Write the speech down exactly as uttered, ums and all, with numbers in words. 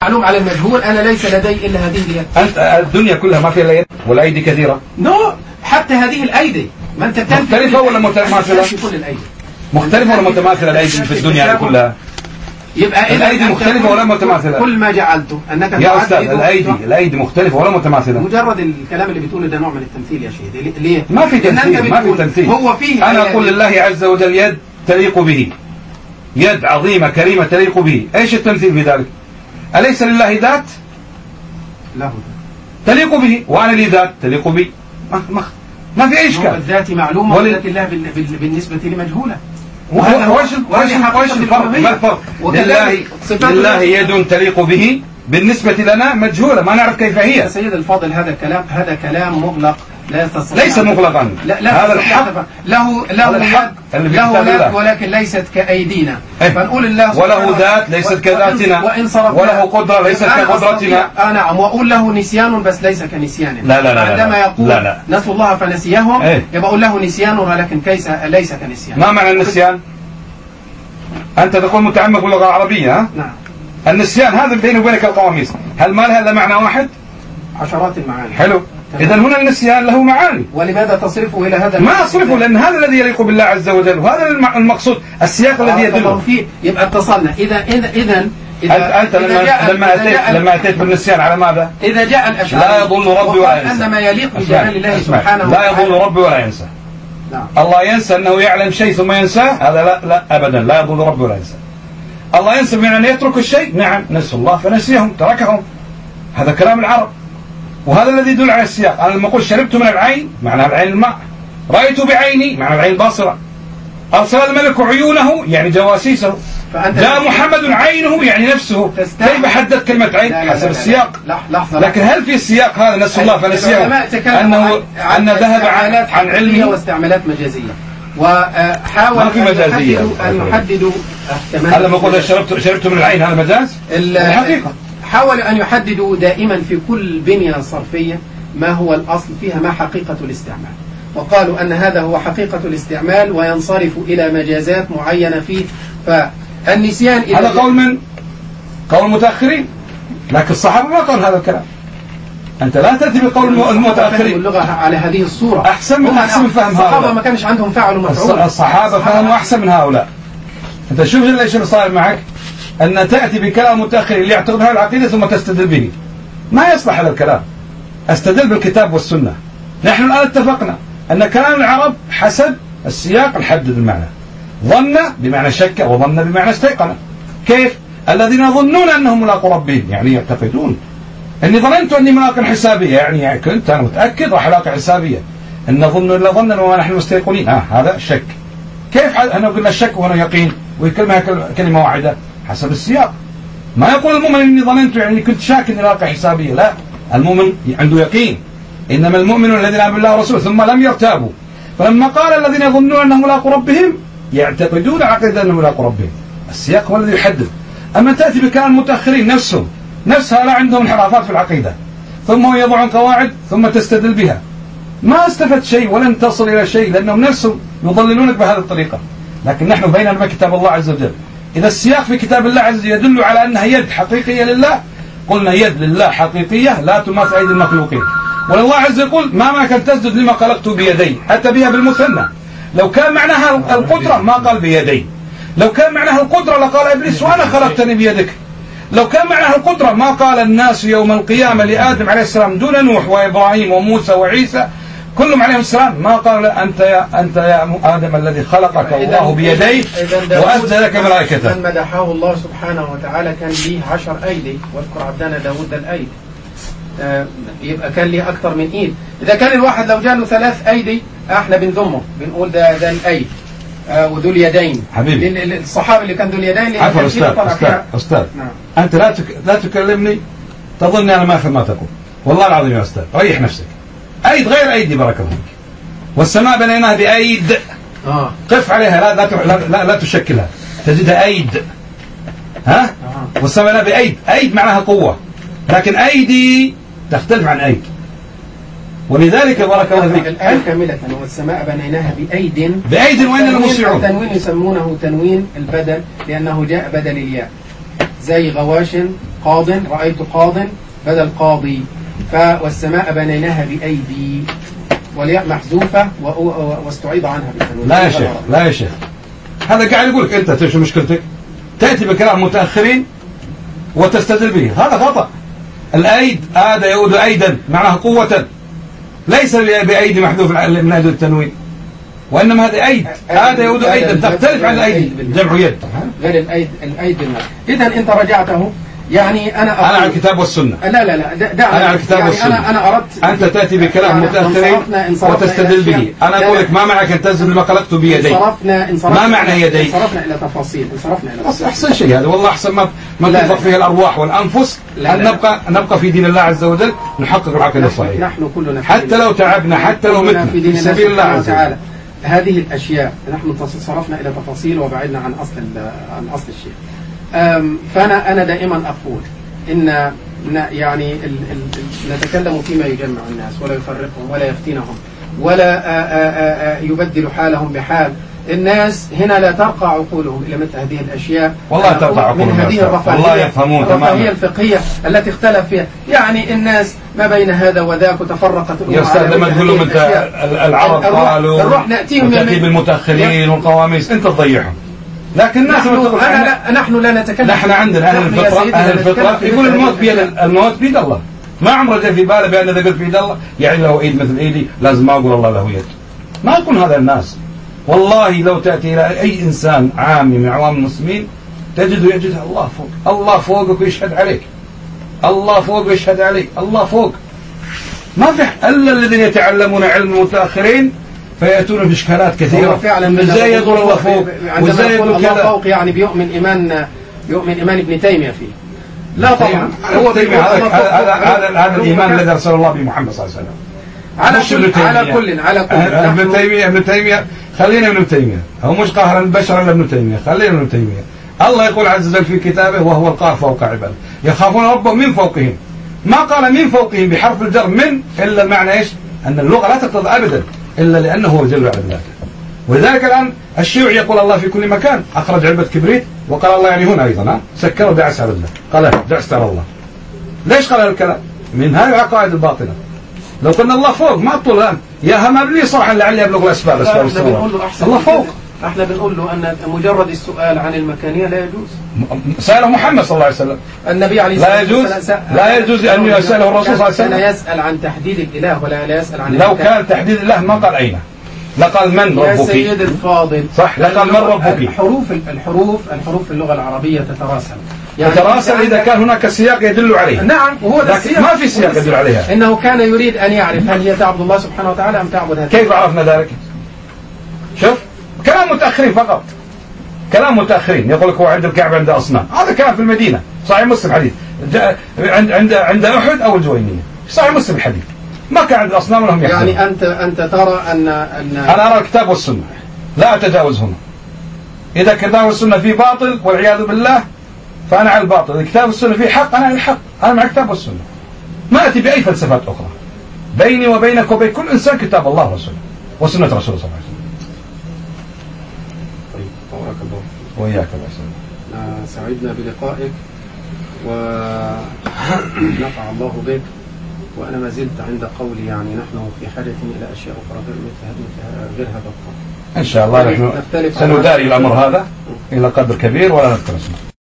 المعلوم على المجهول، أنا ليس لدي إلا هذه اليد. أنت الدنيا كلها ما فيها يد والأيدي كثيرة؟ نو no. حتى هذه الأيدي ما أنت تنفي مختلفة ولا متماثلة؟ كل الأيدي مختلفة ولا متماثلة الأيدي في الدنيا كلها؟ يبقى الأيدي مختلفة ولا متماثلة؟ كل ما جعلته أنك يا أستاذ الأيدي الأيدي مختلفة ولا متماثلة؟ مجرد الكلام اللي بتقوله ده نوع من التمثيل يا شيخ. ليه؟ ما في تمثيل، ما في تمثيل. هو فيه أنا أقول لله عز وجل يد تليق به، يد عظيمة كريمة تليق به. إيش التمثيل في ذلك؟ أليس لله ذات؟ له تليق به، وأنا لي ذات تليق بي. ما ما ما في أي إشكال. الذات معلومة ول... وذات الله بالنسبة لي مجهولة. وش وش وش الفرق؟ ما الفرق؟ لله لله يد تليق به، بالنسبة لنا مجهولة ما نعرف كيف هي. يا سيد الفاضل هذا كلام هذا كلام مغلق لا يستطيع. ليس مغلقا. لا لا هذا الحق له له الحق له ذات ولكن ليست كأيدينا. ايه؟ فنقول الله وله ذات ليست كذاتنا، وله قدرة ليست كقدرتنا. آه نعم. وأقول له نسيان بس ليس كنسياننا. لا لا لا عندما يقول لا لا. نسوا الله فنسيهم ايه؟ يبقى أقول له نسيان ولكن كيس ليس كنسيان. ما معنى النسيان؟ أنت تقول متعمق باللغة العربية ها؟ نعم. النسيان هذا بيني وبينك القواميس، هل ما لها إلا معنى واحد؟ عشرات المعاني. حلو. إذا هنا النسيان له معاني. ولماذا تصرفه إلى هذا؟ ما أصرفه لأن هذا الذي يليق بالله عز وجل، وهذا المقصود السياق الذي يدل فيه. يبقى اتصلنا. إذا إذا إذا إذا أنت لما لما أتيت لما أتيت بالنسيان على ماذا؟ إذا جاء الأشعار لا يضل ربي ولا ينسى. أن ما يليق بجلال الله سبحانه لا يضل ربي ولا ينسى. نعم. الله ينسى أنه يعلم شيء ثم ينساه، هذا لا لا أبدا لا يضل ربي ولا ينسى. الله ينسى من أن يترك الشيء، نعم نسوا الله فنسيهم تركهم، هذا كلام العرب، وهذا الذي يدل على السياق. أنا لما أقول شربت من العين معنى العين الماء، رأيت بعيني معنى العين باصرة، أرسل الملك عيونه يعني جواسيسه، جاء محمد عينه يعني نفسه. كيف حدد كلمة عين؟ لا لا حسب لا لا السياق. لا لحظة. لكن هل في السياق هذا نسوا الله فنسيهم أنه أن ذهب عن عن علمه واستعمالات مجازية؟ وحاول ما في مجازية أن يحددوا هل لما قلت شربت شربت من العين هذا مجاز؟ الحقيقة حاولوا أن يحددوا دائما في كل بنية صرفية ما هو الأصل فيها، ما حقيقة الاستعمال، وقالوا أن هذا هو حقيقة الاستعمال وينصرف إلى مجازات معينة فيه. فالنسيان هذا قول من قول المتأخرين، لكن الصحابة ما قال هذا الكلام. أنت لا تأتي بقول المتأخرين. اللغة على هذه الصورة أحسن من أحسن من فهم هؤلاء. الصحابة ما كانش عندهم فعل ومفعول. الصحابة فهموا أحسن من هؤلاء. أنت شوف ليش اللي صار معك، أن تأتي بكلام متأخر اللي يعتقد هذه العقيدة ثم تستدل به، ما يصلح هذا الكلام. استدل بالكتاب والسنة. نحن الآن اتفقنا أن كلام العرب حسب السياق نحدد المعنى. ظن بمعنى شك، وظن بمعنى استيقن. كيف؟ الذين يظنون أنهم ملاقوا ربهم يعني يعتقدون أني ظننت أني ملاق حسابية، يعني كنت أنا متأكد راح ألاقي حسابية. أن ظن إلا ظنا وما نحن مستيقنين، آه هذا شك. كيف أنا قلنا الشك وهنا يقين وكلمة كلمة واحدة؟ حسب السياق. ما يقول المؤمن إني ظننت يعني كنت شاك إني لاقي حسابية، لا، المؤمن عنده يقين. إنما المؤمن الذين آمنوا بالله ورسوله ثم لم يرتابوا. فلما قال الذين يظنون أنهم ملاقوا ربهم يعتقدون عقيدة أنهم ملاقوا ربهم. السياق هو الذي يحدد. أما تأتي بكلام المتأخرين نفسهم نفسها لا عندهم انحرافات في العقيدة، ثم هم يضعون قواعد ثم تستدل بها، ما استفدت شيء ولن تصل إلى شيء، لأنهم نفسهم يضللونك بهذه الطريقة. لكن نحن بيننا كتاب الله عز وجل. إذا السياق في كتاب الله عز وجل يدل على أنها يد حقيقية لله، قلنا يد لله حقيقية لا تماثل أيدي المخلوقين. والله عز وجل يقول ما ما كان تسجد لما خلقت بيدي، أتى بها بالمثنى. لو كان معناها القدرة ما قال بيدي، لو كان معناها القدرة لقال إبليس وأنا خلقتني بيدك، لو كان معناها القدرة ما قال الناس يوم القيامة لآدم عليه السلام دون نوح وإبراهيم وموسى وعيسى كلهم عليهم السلام ما قال أنت يا أنت يا آدم الذي خلقك الله بيديه وأسجد لك ملائكته. من مدحه الله سبحانه وتعالى كان ليه عشر أيدي، واذكر عبدنا داود الأيدي، آه يبقى كان ليه أكثر من إيد. إذا كان الواحد لو جاله ثلاث أيدي احنا بنضمه بنقول ده ده الأيد آه وذو اليدين. حبيبي الصحابي اللي كان ذو اليدين عفوا أستاذ أستاذ أستاذ نعم. أنت لا تك... لا تكلمني تظنني أنا ما أفهم ما تقول، والله العظيم يا أستاذ ريح نفسك. أيد غير أيدي بارك الله فيك، والسماء بنيناها بأيد آه. قف عليها لا لا, لا, لا, لا تشكلها تجدها أيد ها آه. والسماء بنيناها بأيد، أيد معناها قوة، لكن أيدي تختلف عن أيد. ولذلك بارك الله فيك الآية كاملة والسماء بنيناها بأيد بأيد وإننا لموسعون. التنوين يسمونه تنوين البدل لأنه جاء بدل الياء، زي غواش قاض، رأيت قاض بدل قاضي. ف والسماء بنيناها بأيدي، والياء محذوفة واستعيض عنها بالتنوين. لا يا شيخ، لا يا شيخ، هذا قاعد يقول لك أنت شو مشكلتك؟ تأتي بكلام متأخرين وتستدل به، هذا خطأ. الأيد هذا يعود أيدا معناها قوة، ليس بأيدي محذوف من أيدي التنوين، وإنما هذا أيد، هذا يعود أيدا، تختلف عن الأيد جمع يد غير الأيد. الأيد بالمعنى. إذا أنت رجعته، يعني أنا أنا على الكتاب والسنة. لا لا لا دعني. أنا على الكتاب يعني والسنة. أنا أنا أردت أنت تأتي بكلام متأخرين وتستدل به. أنا أقول لك ما معك أن تنزل ما خلقت بيدي. انصرفنا ما معنى يدي؟ انصرفنا إلى تفاصيل. انصرفنا إلى تفاصيل. أحسن شيء هذا والله، أحسن ما ما تنفق فيه الأرواح والأنفس. أن نبقى نبقى في دين الله عز وجل، نحقق العقيدة الصحيحة. نحن كلنا حتى لو تعبنا، حتى لو متنا في سبيل الله عز وجل. هذه الأشياء نحن صرفنا إلى تفاصيل وبعدنا عن أصل عن أصل الشيء. فأنا أنا دائما أقول إن يعني ال ال نتكلم فيما يجمع الناس ولا يفرقهم ولا يفتنهم ولا آآ آآ يبدل حالهم بحال الناس. هنا لا ترقى عقولهم إلى مثل هذه الأشياء. والله ترقى عقولهم، من هذه الرفاهية، والله يفهمون تماما الرفاهية الفقهية التي اختلف فيها. يعني الناس ما بين هذا وذاك وتفرقت يا أستاذ لما تقول لهم أنت العرب قالوا نروح نأتيهم وتأتي بالمتأخرين والقواميس، أنت تضيعهم. لكن الناس نحن, لا نحن لا نتكلم. نحن عندنا أهل الفطرة، أهل الفطرة يقول الموت بيد الموت بيد الله. ما عمره جاء في باله بأن إذا قلت بيد الله يعني له إيد مثل إيدي لازم ما أقول الله له يد. ما يكون هذا الناس. والله لو تأتي إلى أي إنسان عامي من عوام المسلمين تجده يجد الله فوق، الله فوقك ويشهد عليك، الله فوق ويشهد عليك، الله فوق. ما في إلا الذين يتعلمون علم المتأخرين فيأتون بإشكالات كثيرة. فعلا ازاي يقول الله فوق وازاي يقول الله فوق؟ يعني بيؤمن إيمان يؤمن إيمان ابن تيمية فيه. لا طبعا هو هذا هذا هذا الإيمان الذي أرسل الله بمحمد صلى الله عليه وسلم. على كل على كل على كل ابن تيمية ابن تيمية خلينا ابن تيمية، هو مش قاهر البشر إلا ابن تيمية، خلينا ابن تيمية. الله يقول عز وجل في كتابه وهو القاهر فوق عباده يخافون ربهم من فوقهم. ما قال من فوقهم بحرف الجر من إلا المعنى إيش؟ أن اللغة لا تقتضي أبدا إلا لأنه هو جل وعلا ذاته. ولذلك الآن الشيوعي يقول الله في كل مكان، أخرج علبة كبريت وقال الله يعني هنا أيضا، ها سكر ودعس على الله، قال دعس على الله. ليش قال هذا الكلام؟ من هذه العقائد الباطلة. لو قلنا الله فوق ما أطول الآن يا هم أبلي صراحة لعلي أبلغ الأسباب. احنا بنقول له أحسن الله فوق. احنا بنقول له أن مجرد السؤال عن المكانية لا يجوز. سأله محمد صلى الله عليه وسلم النبي عليه الصلاة والسلام لا يجوز لا يجوز أن يسأله الرسول صلى الله عليه وسلم. كان يسأل عن تحديد الإله ولا لا يسأل عن لو المكان. كان تحديد الله ما قال أين، لقال من ربك يا سيد الفاضل. صح، لقال من ربك. الحروف الحروف الحروف في اللغة العربية تتراسل، يعني تتراسل إذا كان هناك سياق يدل عليه. نعم وهو السياق، ما في سياق يدل عليها. إنه كان يريد أن يعرف هل هي تعبد الله سبحانه وتعالى أم تعبد هذا. كيف عرفنا ذلك؟ شوف كلام متأخرين فقط، كلام متأخرين يقول لك هو عند الكعبة عند أصنام، هذا كلام في المدينة صحيح مسلم حديث عند عند عند أحد أو الجوينية صحيح مسلم الحديث، ما كان عند الأصنام لهم يحزنون. يعني أنت أنت ترى أن أن أنا أرى الكتاب والسنة لا أتجاوزهما. إذا الكتاب والسنة فيه باطل والعياذ بالله فأنا على الباطل، إذا الكتاب والسنة فيه حق أنا على الحق، أنا مع الكتاب والسنة. ما أتي بأي فلسفات أخرى. بيني وبينك وبين كل إنسان كتاب الله ورسوله وسنة رسوله صلى الله عليه وسلم. طيب بارك الله وإياك الله يسلمك. سعدنا بلقائك ونفع الله بك، وأنا ما زلت عند قولي يعني نحن في حاجة إلى أشياء أخرى غير مثل غير هذا القول. إن شاء الله نحن سنداري الأمر هذا إلى قدر كبير ولا نترسم.